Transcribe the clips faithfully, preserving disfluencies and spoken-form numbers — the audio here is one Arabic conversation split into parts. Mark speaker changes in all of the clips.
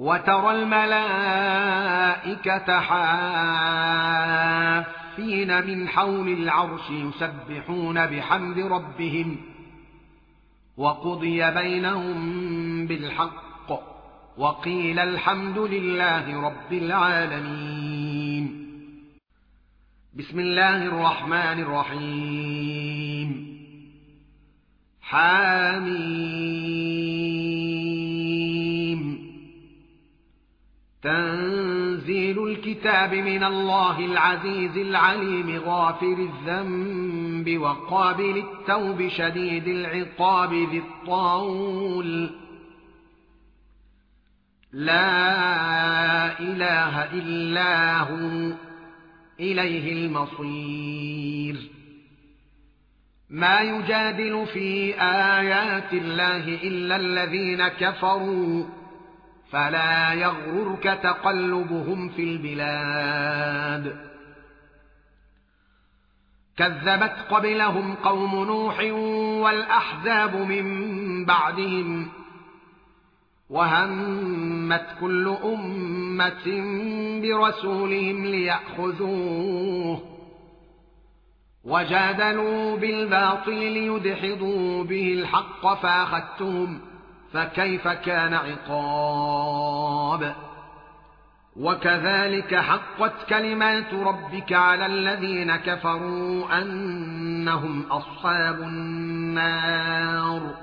Speaker 1: وترى الملائكة حافين من حول العرش يسبحون بحمد ربهم وقضي بينهم بالحق وقيل الحمد لله رب العالمين. بسم الله الرحمن الرحيم. حميم. تنزيل الكتاب من الله العزيز العليم غافر الذنب وقابل التوب شديد العقاب ذي الطول لا إله إلا هو إليه المصير. ما يجادل في آيات الله إلا الذين كفروا فلا يغررك تقلبهم في البلاد. كذبت قبلهم قوم نوح والأحزاب من بعدهم وهمت كل أمة برسولهم ليأخذوه وجادلوا بالباطل ليدحضوا به الحق فأخذتهم فكيف كان عقاب. وكذلك حقت كلمات ربك على الذين كفروا أنهم أصحاب النار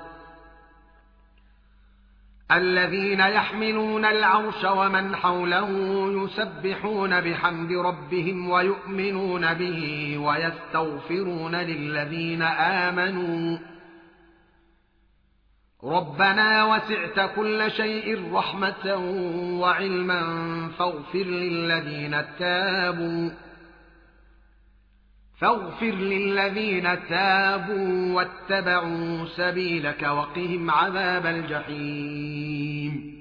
Speaker 1: الذين يحملون العرش ومن حوله يسبحون بحمد ربهم ويؤمنون به ويستغفرون للذين آمنوا ربنا وسعت كل شيء رحمة وعلما فاغفر للذين تابوا فاغفر للذين تابوا واتبعوا سبيلك وقهم عذاب الجحيم.